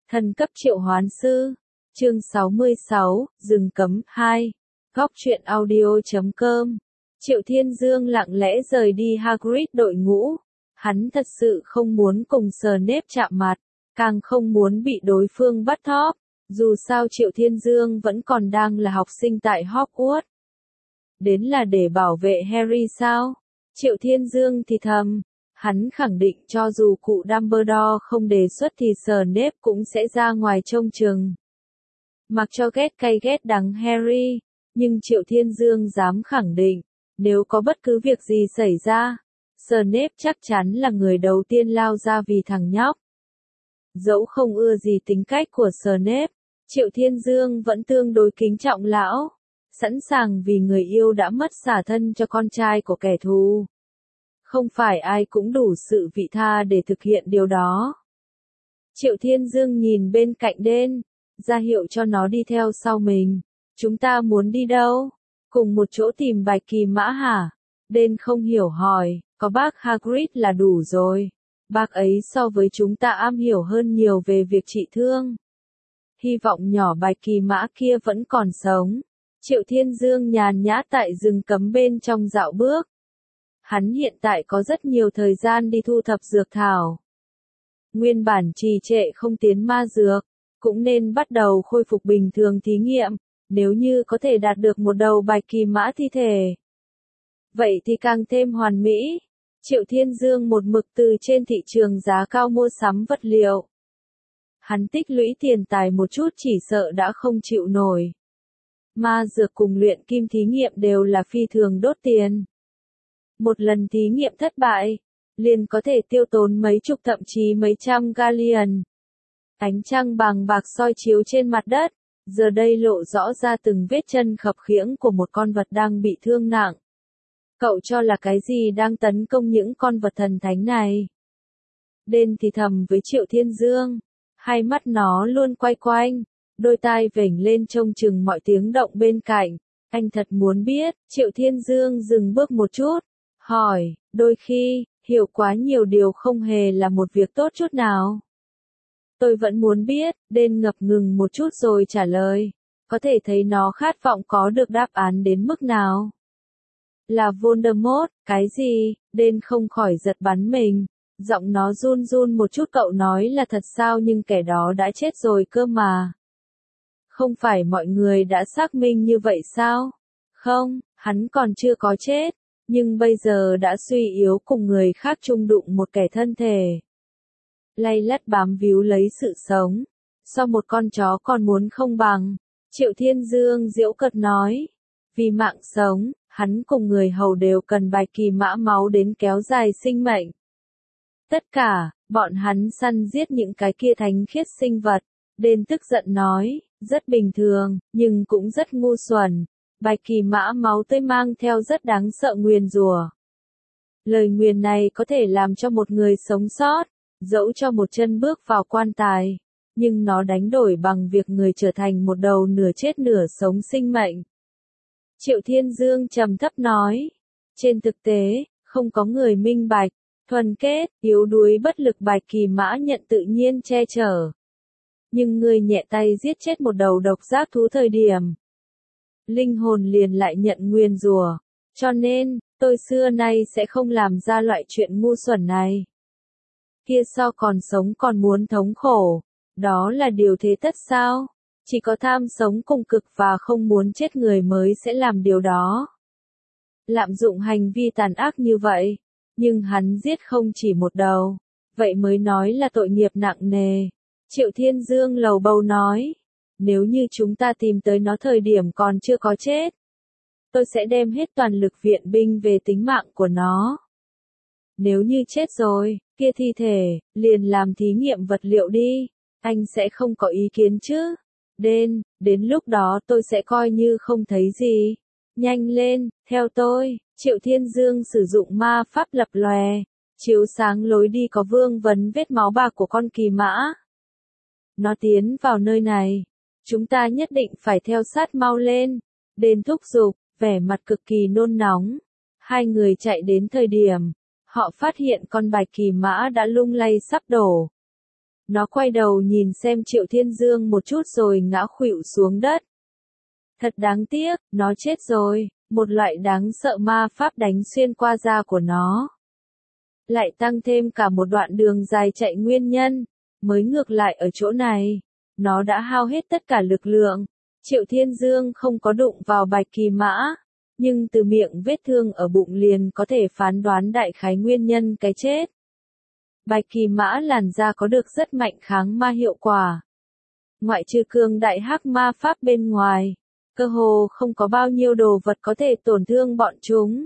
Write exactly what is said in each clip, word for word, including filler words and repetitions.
Thần cấp triệu hoán sư. Chương sáu mươi sáu, rừng cấm hai. Góc truyện audio chấm com. Triệu Thiên Dương lặng lẽ rời đi Hagrid đội ngũ. Hắn thật sự không muốn cùng Snape chạm mặt, càng không muốn bị đối phương bắt thóp. Dù sao Triệu Thiên Dương vẫn còn đang là học sinh tại Hogwarts. Đến là để bảo vệ Harry sao? Triệu Thiên Dương thì thầm. Hắn khẳng định cho dù cụ Dumbledore không đề xuất thì Snape cũng sẽ ra ngoài trông chừng. Mặc cho ghét cay ghét đắng Harry, nhưng Triệu Thiên Dương dám khẳng định, nếu có bất cứ việc gì xảy ra, Snape chắc chắn là người đầu tiên lao ra vì thằng nhóc. Dẫu không ưa gì tính cách của Snape, Triệu Thiên Dương vẫn tương đối kính trọng lão, sẵn sàng vì người yêu đã mất xả thân cho con trai của kẻ thù. Không phải ai cũng đủ sự vị tha để thực hiện điều đó. Triệu Thiên Dương nhìn bên cạnh Đen, ra hiệu cho nó đi theo sau mình. Chúng ta muốn đi đâu? Cùng một chỗ tìm Bạch Kỳ Mã hả? Đen không hiểu hỏi, có bác Hagrid là đủ rồi. Bác ấy so với chúng ta am hiểu hơn nhiều về việc trị thương. Hy vọng nhỏ Bạch Kỳ Mã kia vẫn còn sống. Triệu Thiên Dương nhàn nhã tại rừng cấm bên trong dạo bước. Hắn hiện tại có rất nhiều thời gian đi thu thập dược thảo. Nguyên bản trì trệ không tiến ma dược, cũng nên bắt đầu khôi phục bình thường thí nghiệm, nếu như có thể đạt được một đầu Bạch Kỳ Mã thi thể. Vậy thì càng thêm hoàn mỹ. Triệu Thiên Dương một mực từ trên thị trường giá cao mua sắm vật liệu. Hắn tích lũy tiền tài một chút chỉ sợ đã không chịu nổi. Ma dược cùng luyện kim thí nghiệm đều là phi thường đốt tiền. Một lần thí nghiệm thất bại, liền có thể tiêu tốn mấy chục thậm chí mấy trăm galleon. Ánh trăng bàng bạc soi chiếu trên mặt đất, giờ đây lộ rõ ra từng vết chân khập khiễng của một con vật đang bị thương nặng. Cậu cho là cái gì đang tấn công những con vật thần thánh này? Đen thì thầm với Triệu Thiên Dương, hai mắt nó luôn quay quanh, đôi tai vểnh lên trông chừng mọi tiếng động bên cạnh. Anh thật muốn biết. Triệu Thiên Dương dừng bước một chút, hỏi, đôi khi, hiểu quá nhiều điều không hề là một việc tốt chút nào. Tôi vẫn muốn biết. Đen ngập ngừng một chút rồi trả lời, có thể thấy nó khát vọng có được đáp án đến mức nào. Là Voldemort. Cái gì? Đen không khỏi giật bắn mình, giọng nó run run một chút. Cậu nói là thật sao? Nhưng kẻ đó đã chết rồi cơ mà. Không phải mọi người đã xác minh như vậy sao? Không, hắn còn chưa có chết, nhưng bây giờ đã suy yếu cùng người khác chung đụng một kẻ thân thể. Lay lắt bám víu lấy sự sống. So một con chó còn muốn không bằng. Triệu Thiên Dương giễu cợt nói. Vì mạng sống, hắn cùng người hầu đều cần Bạch Kỳ Mã máu đến kéo dài sinh mệnh. Tất cả, bọn hắn săn giết những cái kia thánh khiết sinh vật. Đen tức giận nói, rất bình thường, nhưng cũng rất ngu xuẩn. Bạch Kỳ Mã máu tươi mang theo rất đáng sợ nguyền rủa. Lời nguyền này có thể làm cho một người sống sót, dẫu cho một chân bước vào quan tài, nhưng nó đánh đổi bằng việc người trở thành một đầu nửa chết nửa sống sinh mệnh. Triệu Thiên Dương trầm thấp nói, trên thực tế, không có người minh bạch, thuần kết, yếu đuối bất lực Bạch Kỳ Mã nhận tự nhiên che chở. Nhưng người nhẹ tay giết chết một đầu độc giác thú thời điểm, linh hồn liền lại nhận nguyền rủa, cho nên, tôi xưa nay sẽ không làm ra loại chuyện ngu xuẩn này. Kia sao còn sống còn muốn thống khổ, đó là điều thế tất sao? Chỉ có tham sống cùng cực và không muốn chết người mới sẽ làm điều đó. Lạm dụng hành vi tàn ác như vậy, nhưng hắn giết không chỉ một đầu, vậy mới nói là tội nghiệp nặng nề. Triệu Thiên Dương lầu bầu nói, nếu như chúng ta tìm tới nó thời điểm còn chưa có chết, tôi sẽ đem hết toàn lực viện binh về tính mạng của nó. Nếu như chết rồi, kia thi thể, liền làm thí nghiệm vật liệu đi, anh sẽ không có ý kiến chứ? Đen, đến lúc đó tôi sẽ coi như không thấy gì. Nhanh lên, theo tôi. Triệu Thiên Dương sử dụng ma pháp lập lòe, chiếu sáng lối đi có vương vấn vết máu bạc của con kỳ mã. Nó tiến vào nơi này, chúng ta nhất định phải theo sát mau lên. Đen thúc giục, vẻ mặt cực kỳ nôn nóng. Hai người chạy đến thời điểm, họ phát hiện con Bạch Kỳ Mã đã lung lay sắp đổ. Nó quay đầu nhìn xem Triệu Thiên Dương một chút rồi ngã khuỵu xuống đất. Thật đáng tiếc, nó chết rồi, một loại đáng sợ ma pháp đánh xuyên qua da của nó. Lại tăng thêm cả một đoạn đường dài chạy nguyên nhân, mới ngược lại ở chỗ này. Nó đã hao hết tất cả lực lượng. Triệu Thiên Dương không có đụng vào Bạch Kỳ Mã, nhưng từ miệng vết thương ở bụng liền có thể phán đoán đại khái nguyên nhân cái chết. Bạch Kỳ Mã làn da có được rất mạnh kháng ma hiệu quả. Ngoại trừ cường đại hắc ma pháp bên ngoài, cơ hồ không có bao nhiêu đồ vật có thể tổn thương bọn chúng.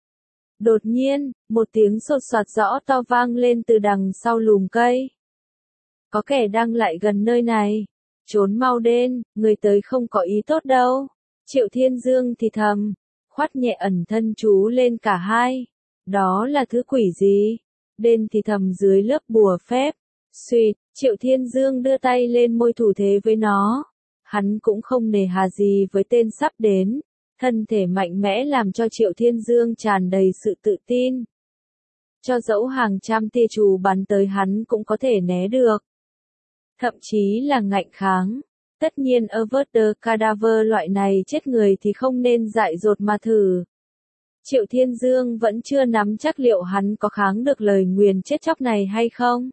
Đột nhiên, một tiếng sột soạt rõ to vang lên từ đằng sau lùm cây. Có kẻ đang lại gần nơi này. Trốn mau đen, người tới không có ý tốt đâu. Triệu Thiên Dương thì thầm, khoát nhẹ ẩn thân chú lên cả hai. Đó là thứ quỷ gì? Đen thì thầm dưới lớp bùa phép. Xuyệt, Triệu Thiên Dương đưa tay lên môi thủ thế với nó. Hắn cũng không nề hà gì với tên sắp đến. Thân thể mạnh mẽ làm cho Triệu Thiên Dương tràn đầy sự tự tin. Cho dẫu hàng trăm tia trù bắn tới hắn cũng có thể né được. Thậm chí là ngạnh kháng. Tất nhiên Avert the Cadaver loại này chết người thì không nên dại dột mà thử. Triệu Thiên Dương vẫn chưa nắm chắc liệu hắn có kháng được lời nguyền chết chóc này hay không.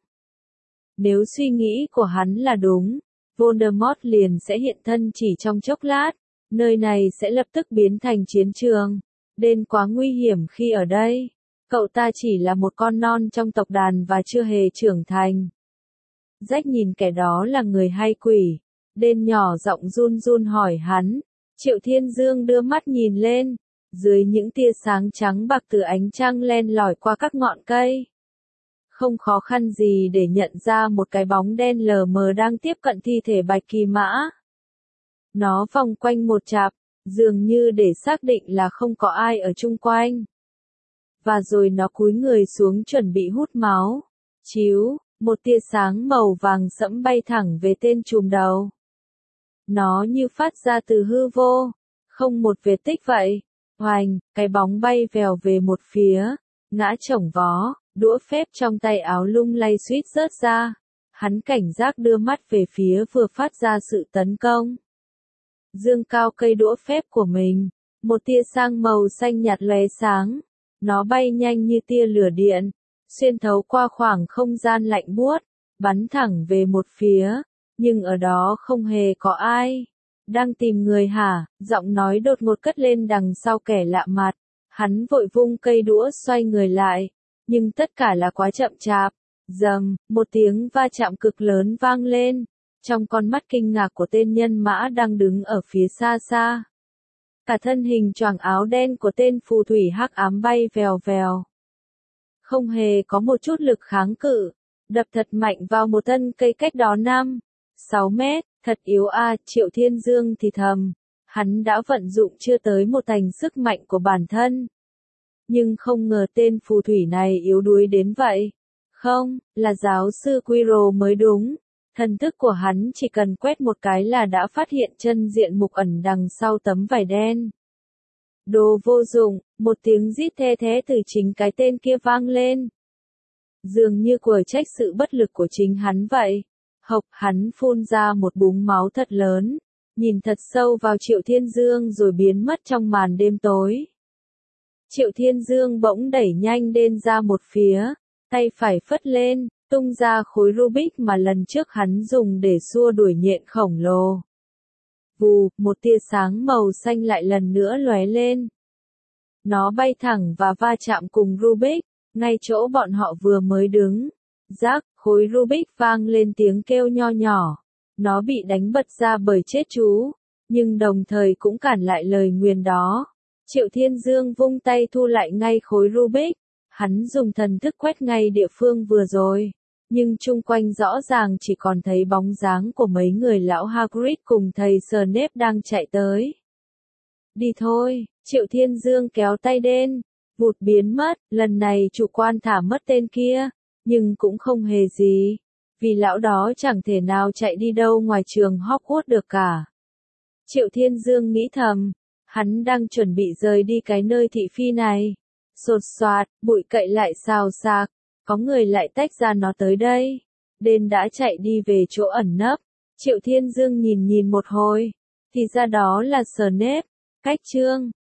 Nếu suy nghĩ của hắn là đúng, Voldemort liền sẽ hiện thân chỉ trong chốc lát. Nơi này sẽ lập tức biến thành chiến trường. Đen quá nguy hiểm khi ở đây. Cậu ta chỉ là một con non trong tộc đàn và chưa hề trưởng thành. Rách nhìn kẻ đó là người hay quỷ. Đen nhỏ giọng run run hỏi hắn. Triệu Thiên Dương đưa mắt nhìn lên. Dưới những tia sáng trắng bạc từ ánh trăng len lỏi qua các ngọn cây. Không khó khăn gì để nhận ra một cái bóng đen lờ mờ đang tiếp cận thi thể Bạch Kỳ Mã. Nó vòng quanh một chạp, dường như để xác định là không có ai ở chung quanh. Và rồi nó cúi người xuống chuẩn bị hút máu. Chíu, một tia sáng màu vàng sẫm bay thẳng về tên trùm đầu. Nó như phát ra từ hư vô, không một vết tích vậy. Hoành, cái bóng bay vèo về một phía, ngã chổng vó, đũa phép trong tay áo lung lay suýt rớt ra. Hắn cảnh giác đưa mắt về phía vừa phát ra sự tấn công. Dương cao cây đũa phép của mình, một tia sang màu xanh nhạt lóe sáng, nó bay nhanh như tia lửa điện, xuyên thấu qua khoảng không gian lạnh buốt, bắn thẳng về một phía, nhưng ở đó không hề có ai. Đang tìm người hả? Giọng nói đột ngột cất lên đằng sau kẻ lạ mặt, hắn vội vung cây đũa xoay người lại, nhưng tất cả là quá chậm chạp. Rầm, một tiếng va chạm cực lớn vang lên. Trong con mắt kinh ngạc của tên nhân mã đang đứng ở phía xa xa. Cả thân hình choàng áo đen của tên phù thủy hắc ám bay vèo vèo. Không hề có một chút lực kháng cự, đập thật mạnh vào một thân cây cách đó năm, sáu mét, thật yếu a. Triệu Thiên Dương thì thầm, hắn đã vận dụng chưa tới một thành sức mạnh của bản thân. Nhưng không ngờ tên phù thủy này yếu đuối đến vậy. Không, là giáo sư Quirrell mới đúng. Thần thức của hắn chỉ cần quét một cái là đã phát hiện chân diện mục ẩn đằng sau tấm vải đen. Đồ vô dụng, một tiếng rít the thế từ chính cái tên kia vang lên. Dường như quở trách sự bất lực của chính hắn vậy. Hộc, hắn phun ra một búng máu thật lớn, nhìn thật sâu vào Triệu Thiên Dương rồi biến mất trong màn đêm tối. Triệu Thiên Dương bỗng đẩy nhanh đen ra một phía, tay phải phất lên, tung ra khối Rubik mà lần trước hắn dùng để xua đuổi nhện khổng lồ. Vù, một tia sáng màu xanh lại lần nữa lóe lên. Nó bay thẳng và va chạm cùng Rubik, ngay chỗ bọn họ vừa mới đứng. Rác, khối Rubik vang lên tiếng kêu nho nhỏ. Nó bị đánh bật ra bởi chết chú, nhưng đồng thời cũng cản lại lời nguyền đó. Triệu Thiên Dương vung tay thu lại ngay khối Rubik. Hắn dùng thần thức quét ngay địa phương vừa rồi. Nhưng chung quanh rõ ràng chỉ còn thấy bóng dáng của mấy người lão Hagrid cùng thầy Snape đang chạy tới. Đi thôi, Triệu Thiên Dương kéo tay đen, vụt biến mất, lần này chủ quan thả mất tên kia, nhưng cũng không hề gì, vì lão đó chẳng thể nào chạy đi đâu ngoài trường Hogwarts được cả. Triệu Thiên Dương nghĩ thầm, hắn đang chuẩn bị rời đi cái nơi thị phi này. Sột soạt, bụi cậy lại xào xạc, có người lại tách ra nó tới đây. Đên đã chạy đi về chỗ ẩn nấp. Triệu Thiên Dương nhìn nhìn một hồi. Thì ra đó là Snape. Cách chương